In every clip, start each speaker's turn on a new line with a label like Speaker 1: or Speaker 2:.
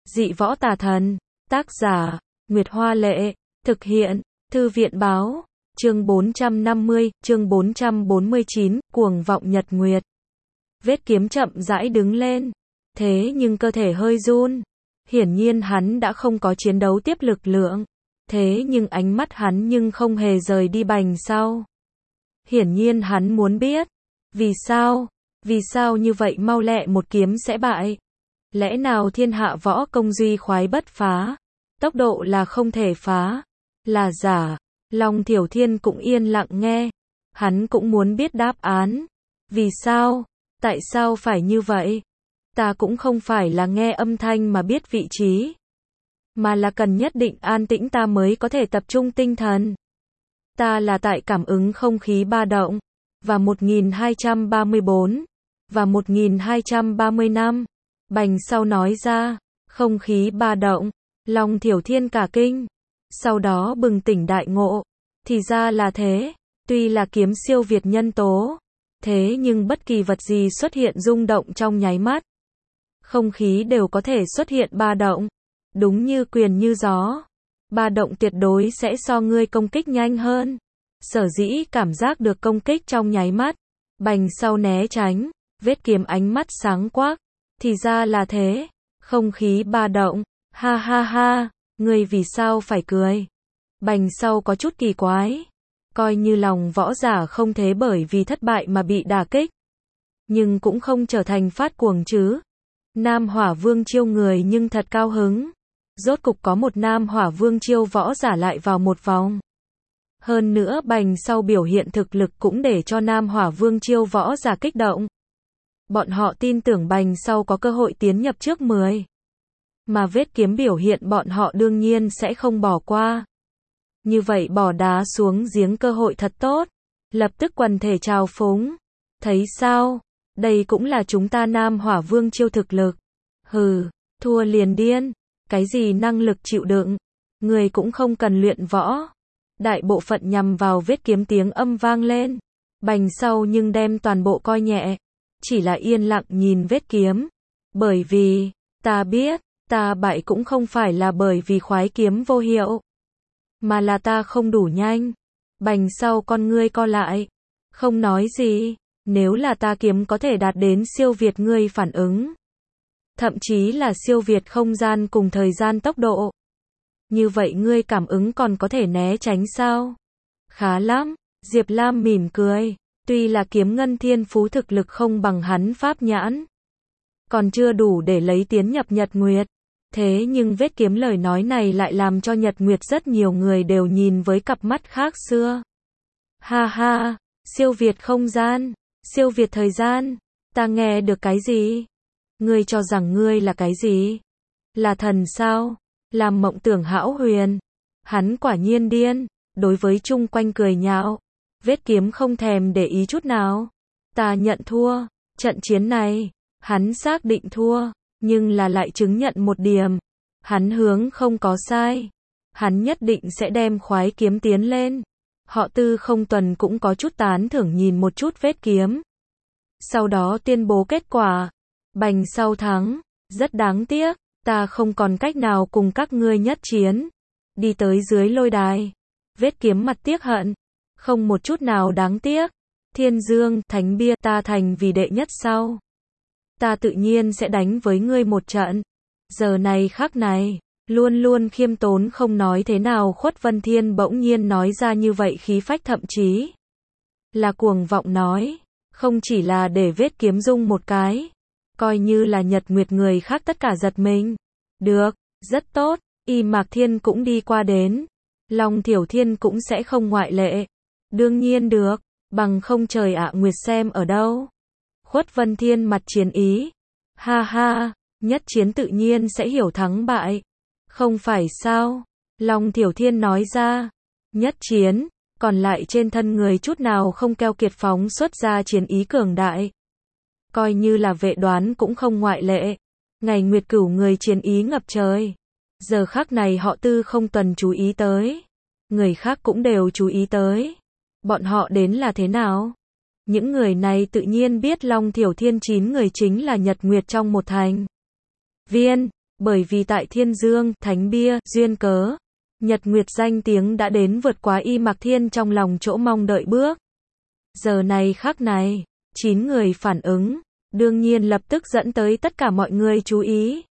Speaker 1: Dị võ tà thần. Tác giả, Nguyệt Hoa Lệ. Thực hiện, Thư viện Báo. Chương 450, chương 449, cuồng vọng nhật nguyệt. Vết kiếm chậm rãi đứng lên. Thế nhưng cơ thể hơi run. Hiển nhiên hắn đã không có chiến đấu tiếp lực lượng. Thế nhưng ánh mắt hắn nhưng không hề rời đi Bành Sau. Hiển nhiên hắn muốn biết. Vì sao? Vì sao như vậy mau lẹ một kiếm sẽ bại? Lẽ nào thiên hạ võ công duy khoái bất phá? Tốc độ là không thể phá. Là giả. Long Thiểu Thiên cũng yên lặng nghe. Hắn cũng muốn biết đáp án. Vì sao? Tại sao phải như vậy? Ta cũng không phải là nghe âm thanh mà biết vị trí. Mà là cần nhất định an tĩnh ta mới có thể tập trung tinh thần. Ta là tại cảm ứng không khí ba động. Và 1234. Và 1235. Bành Sau nói ra. Không khí ba động. Long Thiểu Thiên cả kinh. Sau đó bừng tỉnh đại ngộ. Thì ra là thế. Tuy là kiếm siêu việt nhân tố. Thế nhưng bất kỳ vật gì xuất hiện rung động trong nháy mắt. Không khí đều có thể xuất hiện ba động. Đúng như quyền như gió. Ba động tuyệt đối sẽ so ngươi công kích nhanh hơn. Sở dĩ cảm giác được công kích trong nháy mắt. Bành Sau né tránh. Vết kiếm ánh mắt sáng quắc. Thì ra là thế. Không khí ba động. Ha ha ha. Ngươi vì sao phải cười? Bành Sau có chút kỳ quái. Coi như lòng võ giả không thế bởi vì thất bại mà bị đả kích. Nhưng cũng không trở thành phát cuồng chứ. Nam Hỏa Vương Chiêu người nhưng thật cao hứng. Rốt cục có một Nam Hỏa Vương Chiêu võ giả lại vào một vòng. Hơn nữa Bành Sau biểu hiện thực lực cũng để cho Nam Hỏa Vương Chiêu võ giả kích động. Bọn họ tin tưởng Bành Sau có cơ hội tiến nhập trước 10. Mà vết kiếm biểu hiện bọn họ đương nhiên sẽ không bỏ qua. Như vậy bỏ đá xuống giếng cơ hội thật tốt. Lập tức quần thể trào phúng. Thấy sao? Đây cũng là chúng ta Nam Hỏa Vương Chiêu thực lực. Hừ, thua liền điên. Cái gì năng lực chịu đựng? Người cũng không cần luyện võ. Đại bộ phận nhằm vào vết kiếm tiếng âm vang lên. Bành Sau nhưng đem toàn bộ coi nhẹ. Chỉ là yên lặng nhìn vết kiếm. Bởi vì, ta biết, ta bại cũng không phải là bởi vì khoái kiếm vô hiệu. Mà là ta không đủ nhanh. Bành Sau con ngươi co lại. Không nói gì. Nếu là ta kiếm có thể đạt đến siêu việt ngươi phản ứng. Thậm chí là siêu việt không gian cùng thời gian tốc độ. Như vậy ngươi cảm ứng còn có thể né tránh sao? Khá lắm. Diệp Lam mỉm cười. Tuy là kiếm ngân thiên phú thực lực không bằng hắn pháp nhãn. Còn chưa đủ để lấy tiến nhập nhật nguyệt. Thế nhưng vết kiếm lời nói này lại làm cho nhật nguyệt rất nhiều người đều nhìn với cặp mắt khác xưa. Ha ha, siêu việt không gian, siêu việt thời gian, ta nghe được cái gì? Ngươi cho rằng ngươi là cái gì? Là thần sao? Làm mộng tưởng hão huyền. Hắn quả nhiên điên, đối với chung quanh cười nhạo. Vết kiếm không thèm để ý chút nào. Ta nhận thua, trận chiến này, hắn xác định thua. Nhưng là lại chứng nhận một điểm. Hắn hướng không có sai. Hắn nhất định sẽ đem khoái kiếm tiến lên. Họ Tư Không Tuần cũng có chút tán thưởng nhìn một chút vết kiếm. Sau đó tuyên bố kết quả. Bành Sau thắng. Rất đáng tiếc. Ta không còn cách nào cùng các ngươi nhất chiến. Đi tới dưới lôi đài. Vết kiếm mặt tiếc hận. Không một chút nào đáng tiếc. Thiên Dương, Thánh Bia ta thành vì đệ nhất sau. Ta tự nhiên sẽ đánh với ngươi một trận. Giờ này khắc này, luôn luôn khiêm tốn không nói thế nào Khuất Vân Thiên bỗng nhiên nói ra như vậy khí phách thậm chí là cuồng vọng nói. Không chỉ là để vết kiếm rung một cái. Coi như là nhật nguyệt người khác tất cả giật mình. Được, rất tốt, Y Mạc Thiên cũng đi qua đến. Long Thiểu Thiên cũng sẽ không ngoại lệ. Đương nhiên được, bằng không trời ạ Nguyệt xem ở đâu. Khuất Vân Thiên mặt chiến ý. Ha ha, nhất chiến tự nhiên sẽ hiểu thắng bại. Không phải sao? Long Thiểu Thiên nói ra. Nhất chiến, còn lại trên thân người chút nào không keo kiệt phóng xuất ra chiến ý cường đại. Coi như là vệ đoán cũng không ngoại lệ. Ngày Nguyệt Cửu người chiến ý ngập trời. Giờ khắc này họ Tư Không Tuần chú ý tới. Người khác cũng đều chú ý tới. Bọn họ đến là thế nào? Những người này tự nhiên biết Long Thiểu Thiên 9 người chính là nhật nguyệt trong một thành viên. Bởi vì tại Thiên Dương, Thánh Bia, duyên cớ, Nhật Nguyệt danh tiếng đã đến vượt quá Y Mạc Thiên trong lòng chỗ mong đợi bước. Giờ này khắc này, 9 người phản ứng, đương nhiên lập tức dẫn tới tất cả mọi người chú ý.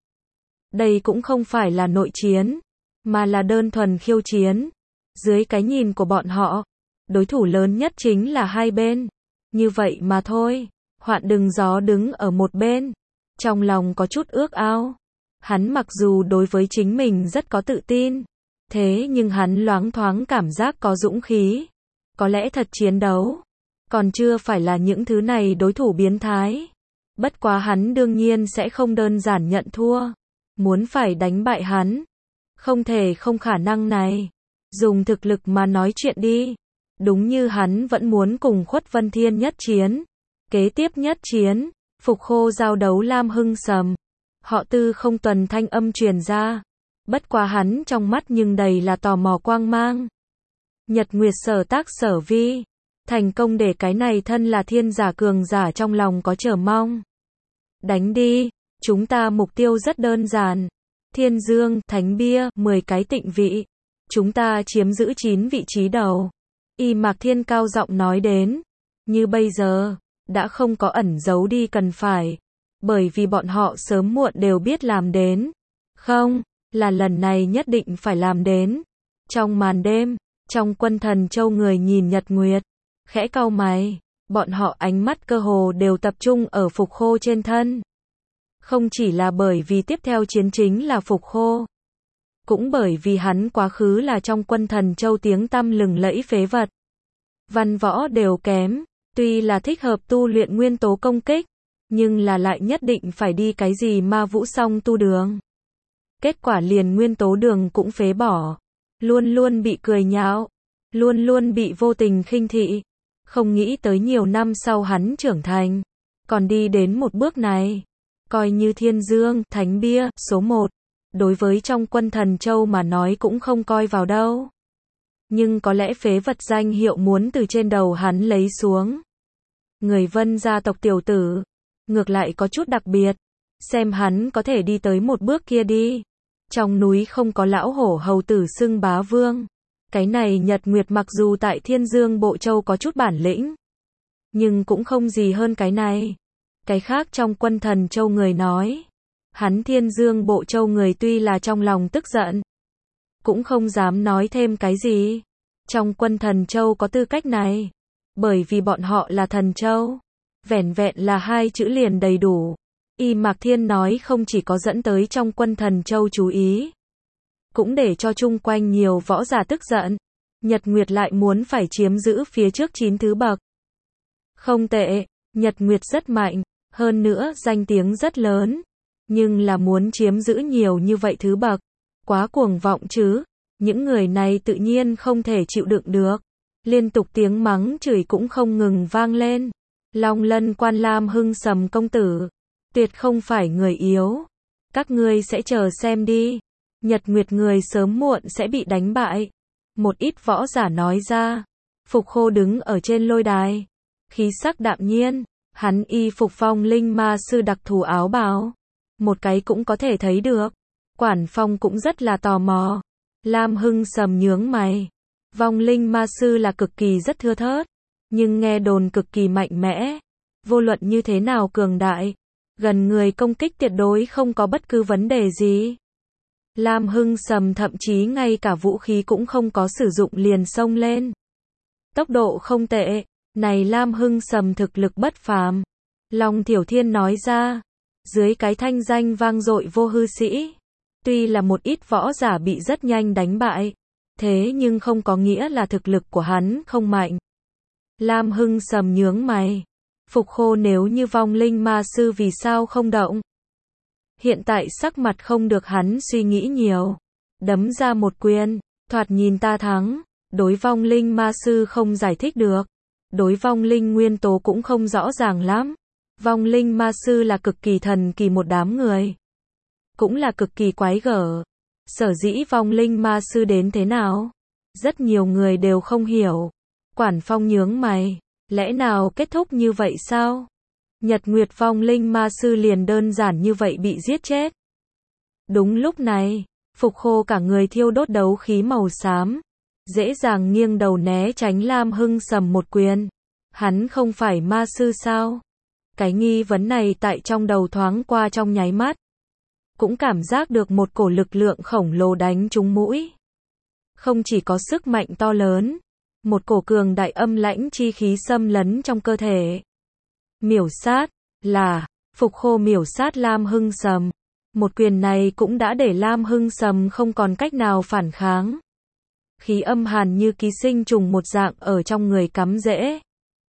Speaker 1: Đây cũng không phải là nội chiến, mà là đơn thuần khiêu chiến. Dưới cái nhìn của bọn họ, đối thủ lớn nhất chính là hai bên. Như vậy mà thôi, Hoạn Đừng Gió đứng ở một bên, trong lòng có chút ước ao. Hắn mặc dù đối với chính mình rất có tự tin, thế nhưng hắn loáng thoáng cảm giác có dũng khí. Có lẽ thật chiến đấu, còn chưa phải là những thứ này đối thủ biến thái. Bất quá hắn đương nhiên sẽ không đơn giản nhận thua. Muốn phải đánh bại hắn, không thể không khả năng này. Dùng thực lực mà nói chuyện đi. Đúng như hắn vẫn muốn cùng Khuất Vân Thiên nhất chiến. Kế tiếp nhất chiến, Phục Khô giao đấu Lam Hưng Sầm. Họ Tư không tuần thanh âm truyền ra. Bất quá hắn trong mắt nhưng đầy là tò mò quang mang. Nhật Nguyệt sở tác sở vi. Thành công để cái này thân là thiên giả cường giả trong lòng có chờ mong. Đánh đi, chúng ta mục tiêu rất đơn giản. Thiên Dương, Thánh Bia, 10 cái tịnh vị. Chúng ta chiếm giữ 9 vị trí đầu. Y Mạc Thiên cao giọng nói đến. Như bây giờ, đã không có ẩn giấu đi cần phải. Bởi vì bọn họ sớm muộn đều biết làm đến. Không, là lần này nhất định phải làm đến. Trong màn đêm, trong Quân Thần Châu người nhìn Nhật Nguyệt, khẽ cau mày, bọn họ ánh mắt cơ hồ đều tập trung ở Phục Khô trên thân. Không chỉ là bởi vì tiếp theo chiến chính là Phục Khô, cũng bởi vì hắn quá khứ là trong Quân Thần Châu tiếng tăm lừng lẫy phế vật. Văn võ đều kém, tuy là thích hợp tu luyện nguyên tố công kích, nhưng là lại nhất định phải đi cái gì ma vũ song tu đường. Kết quả liền nguyên tố đường cũng phế bỏ, luôn luôn bị cười nhạo, luôn luôn bị vô tình khinh thị. Không nghĩ tới nhiều năm sau hắn trưởng thành, còn đi đến một bước này. Coi như Thiên Dương, Thánh Bia, số 1, đối với trong Quân Thần Châu mà nói cũng không coi vào đâu. Nhưng có lẽ phế vật danh hiệu muốn từ trên đầu hắn lấy xuống. Người Vân gia tộc tiểu tử, ngược lại có chút đặc biệt. Xem hắn có thể đi tới một bước kia đi. Trong núi không có lão hổ hầu tử xưng bá vương. Cái này Nhật Nguyệt mặc dù tại Thiên Dương Bộ Châu có chút bản lĩnh, nhưng cũng không gì hơn cái này. Cái khác trong Quân Thần Châu người nói, hắn Thiên Dương Bộ Châu người tuy là trong lòng tức giận, cũng không dám nói thêm cái gì. Trong Quân Thần Châu có tư cách này, bởi vì bọn họ là Thần Châu. Vẻn vẹn là 2 chữ liền đầy đủ. Y Mạc Thiên nói không chỉ có dẫn tới trong Quân Thần Châu chú ý, cũng để cho chung quanh nhiều võ giả tức giận. Nhật Nguyệt lại muốn phải chiếm giữ phía trước 9 thứ bậc. Không tệ, Nhật Nguyệt rất mạnh, hơn nữa danh tiếng rất lớn, nhưng là muốn chiếm giữ nhiều như vậy thứ bậc, quá cuồng vọng chứ. Những người này tự nhiên không thể chịu đựng được. Liên tục tiếng mắng chửi cũng không ngừng vang lên. Long Lân Quan Lam Hưng Sầm công tử, tuyệt không phải người yếu. Các ngươi sẽ chờ xem đi. Nhật Nguyệt người sớm muộn sẽ bị đánh bại. Một ít võ giả nói ra. Phục Khô đứng ở trên lôi đài, khí sắc đạm nhiên, hắn y phục Phong Linh Ma sư đặc thù áo bào. Một cái cũng có thể thấy được. Quản Phong cũng rất là tò mò. Lam Hưng Sầm nhướng mày. Vong Linh Ma sư là cực kỳ rất thưa thớt, nhưng nghe đồn cực kỳ mạnh mẽ. Vô luận như thế nào cường đại, gần người công kích tuyệt đối không có bất cứ vấn đề gì. Lam Hưng Sầm thậm chí ngay cả vũ khí cũng không có sử dụng liền xông lên. Tốc độ không tệ, này Lam Hưng Sầm thực lực bất phàm. Long Thiểu Thiên nói ra, dưới cái thanh danh vang dội vô hư sĩ. Tuy là một ít võ giả bị rất nhanh đánh bại, thế nhưng không có nghĩa là thực lực của hắn không mạnh. Lam Hưng Sầm nhướng mày. Phục Khô nếu như Vong Linh Ma sư vì sao không động? Hiện tại sắc mặt không được hắn suy nghĩ nhiều. Đấm ra một quyền, thoạt nhìn ta thắng. Đối Vong Linh Ma sư không giải thích được. Đối Vong Linh nguyên tố cũng không rõ ràng lắm. Vong Linh Ma sư là cực kỳ thần kỳ một đám người. Cũng là cực kỳ quái gở. Sở dĩ Vong Linh Ma sư đến thế nào? Rất nhiều người đều không hiểu. Quản Phong nhướng mày. Lẽ nào kết thúc như vậy sao? Nhật Nguyệt Vong Linh Ma sư liền đơn giản như vậy bị giết chết. Đúng lúc này, Phục Khô cả người thiêu đốt đấu khí màu xám, dễ dàng nghiêng đầu né tránh Lam Hưng Sầm một quyền. Hắn không phải ma sư sao? Cái nghi vấn này tại trong đầu thoáng qua trong nháy mắt. Cũng cảm giác được một cổ lực lượng khổng lồ đánh trúng mũi. Không chỉ có sức mạnh to lớn, một cổ cường đại âm lãnh chi khí xâm lấn trong cơ thể. Miểu sát, là, Phục Khô miểu sát Lam Hưng Sầm. Một quyền này cũng đã để Lam Hưng Sầm không còn cách nào phản kháng. Khí âm hàn như ký sinh trùng một dạng ở trong người cắm rễ.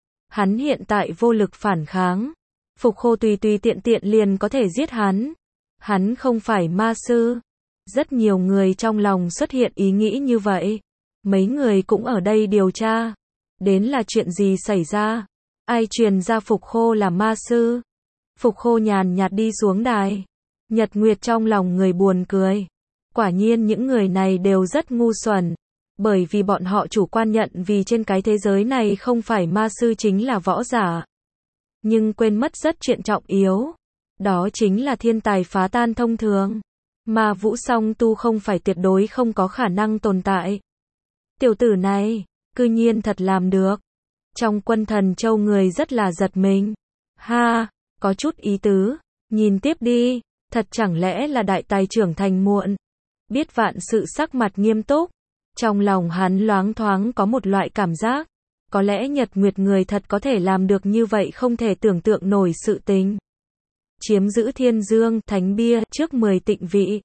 Speaker 1: Hắn hiện tại vô lực phản kháng. Phục Khô tùy tiện tiện liền có thể giết hắn. Hắn không phải ma sư. Rất nhiều người trong lòng xuất hiện ý nghĩ như vậy. Mấy người cũng ở đây điều tra. Đến là chuyện gì xảy ra? Ai truyền ra Phục Khô là ma sư? Phục Khô nhàn nhạt đi xuống đài. Nhật Nguyệt trong lòng người buồn cười. Quả nhiên những người này đều rất ngu xuẩn. Bởi vì bọn họ chủ quan nhận vì trên cái thế giới này không phải ma sư chính là võ giả. Nhưng quên mất rất chuyện trọng yếu. Đó chính là thiên tài phá tan thông thường. Ma vũ song tu không phải tuyệt đối không có khả năng tồn tại. Tiểu tử này, cư nhiên thật làm được. Trong Quân Thần Châu người rất là giật mình. Ha, có chút ý tứ. Nhìn tiếp đi, thật chẳng lẽ là đại tài trưởng thành muộn. Biết vạn sự sắc mặt nghiêm túc. Trong lòng hắn loáng thoáng có một loại cảm giác. Có lẽ Nhật Nguyệt người thật có thể làm được như vậy không thể tưởng tượng nổi sự tình. Chiếm giữ Thiên Dương, Thánh Bia, trước 10 tịnh vị.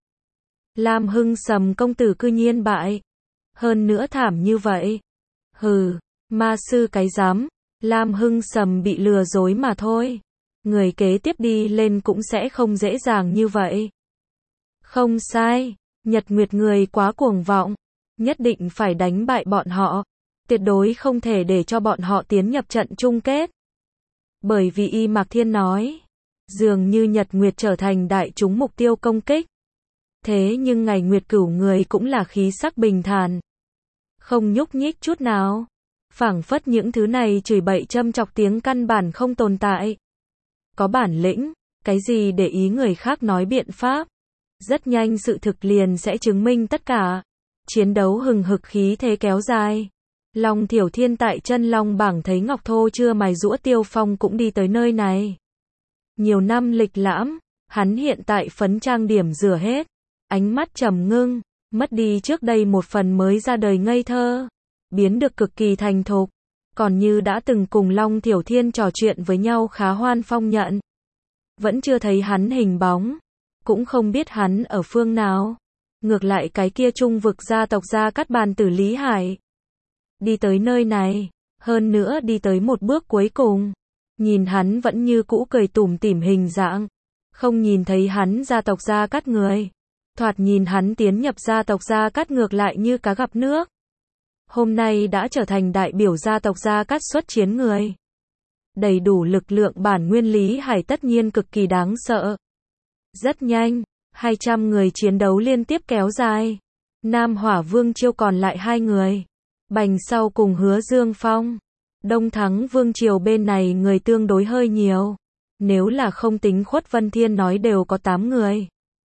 Speaker 1: Lam Hưng Sầm công tử cư nhiên bại. Hơn nữa thảm như vậy. Hừ, ma sư cái dám. Lam Hưng Sầm bị lừa dối mà thôi. Người kế tiếp đi lên cũng sẽ không dễ dàng như vậy. Không sai, Nhật Nguyệt người quá cuồng vọng. Nhất định phải đánh bại bọn họ. Tuyệt đối không thể để cho bọn họ tiến nhập trận chung kết. Bởi vì Y Mạc Thiên nói, dường như Nhật Nguyệt trở thành đại chúng mục tiêu công kích. Thế nhưng ngày Nguyệt Cửu người cũng là khí sắc bình thản. Không nhúc nhích chút nào. Phảng phất những thứ này chửi bậy châm chọc tiếng căn bản không tồn tại. Có bản lĩnh, cái gì để ý người khác nói biện pháp. Rất nhanh sự thực liền sẽ chứng minh tất cả. Chiến đấu hừng hực khí thế kéo dài. Long Thiểu Thiên tại chân long bảng thấy Ngọc Thô chưa mài giũa Tiêu Phong cũng đi tới nơi này. Nhiều năm lịch lãm, hắn hiện tại phấn trang điểm rửa hết. Ánh mắt trầm ngưng, mất đi trước đây một phần mới ra đời ngây thơ. Biến được cực kỳ thành thục. Còn như đã từng cùng Long Thiểu Thiên trò chuyện với nhau khá hoan phong nhận. Vẫn chưa thấy hắn hình bóng. Cũng không biết hắn ở phương nào. Ngược lại cái kia trung vực gia tộc Gia Cát Bàn Tử Lý Hải. Đi tới nơi này. Hơn nữa đi tới một bước cuối cùng. Nhìn hắn vẫn như cũ cười tủm tỉm hình dạng. Không nhìn thấy hắn gia tộc Gia Cát người. Thoạt nhìn hắn tiến nhập gia tộc Gia Cát ngược lại như cá gặp nước. Hôm nay đã trở thành đại biểu gia tộc Gia Cát xuất chiến người. Đầy đủ lực lượng bản nguyên Lý Hải tất nhiên cực kỳ đáng sợ. Rất nhanh, 200 người chiến đấu liên tiếp kéo dài. Nam Hỏa Vương Chiêu còn lại 2 người. Bành sau cùng Hứa Dương Phong. Đông Thắng Vương Triều bên này người tương đối hơi nhiều. Nếu là không tính Khuất Vân Thiên nói đều có 8 người.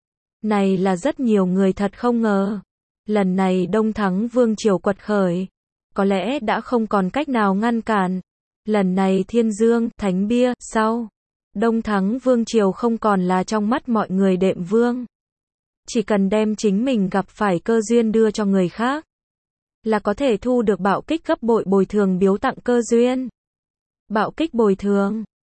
Speaker 1: Này là rất nhiều người thật không ngờ. Lần này Đông Thắng Vương Triều quật khởi. Có lẽ đã không còn cách nào ngăn cản. Lần này Thiên Dương, Thánh Bia, sau. Đông Thắng Vương Triều không còn là trong mắt mọi người đệm vương. Chỉ cần đem chính mình gặp phải cơ duyên đưa cho người khác. Là có thể thu được bạo kích gấp bội bồi thường biếu tặng cơ duyên. Bạo kích bồi thường.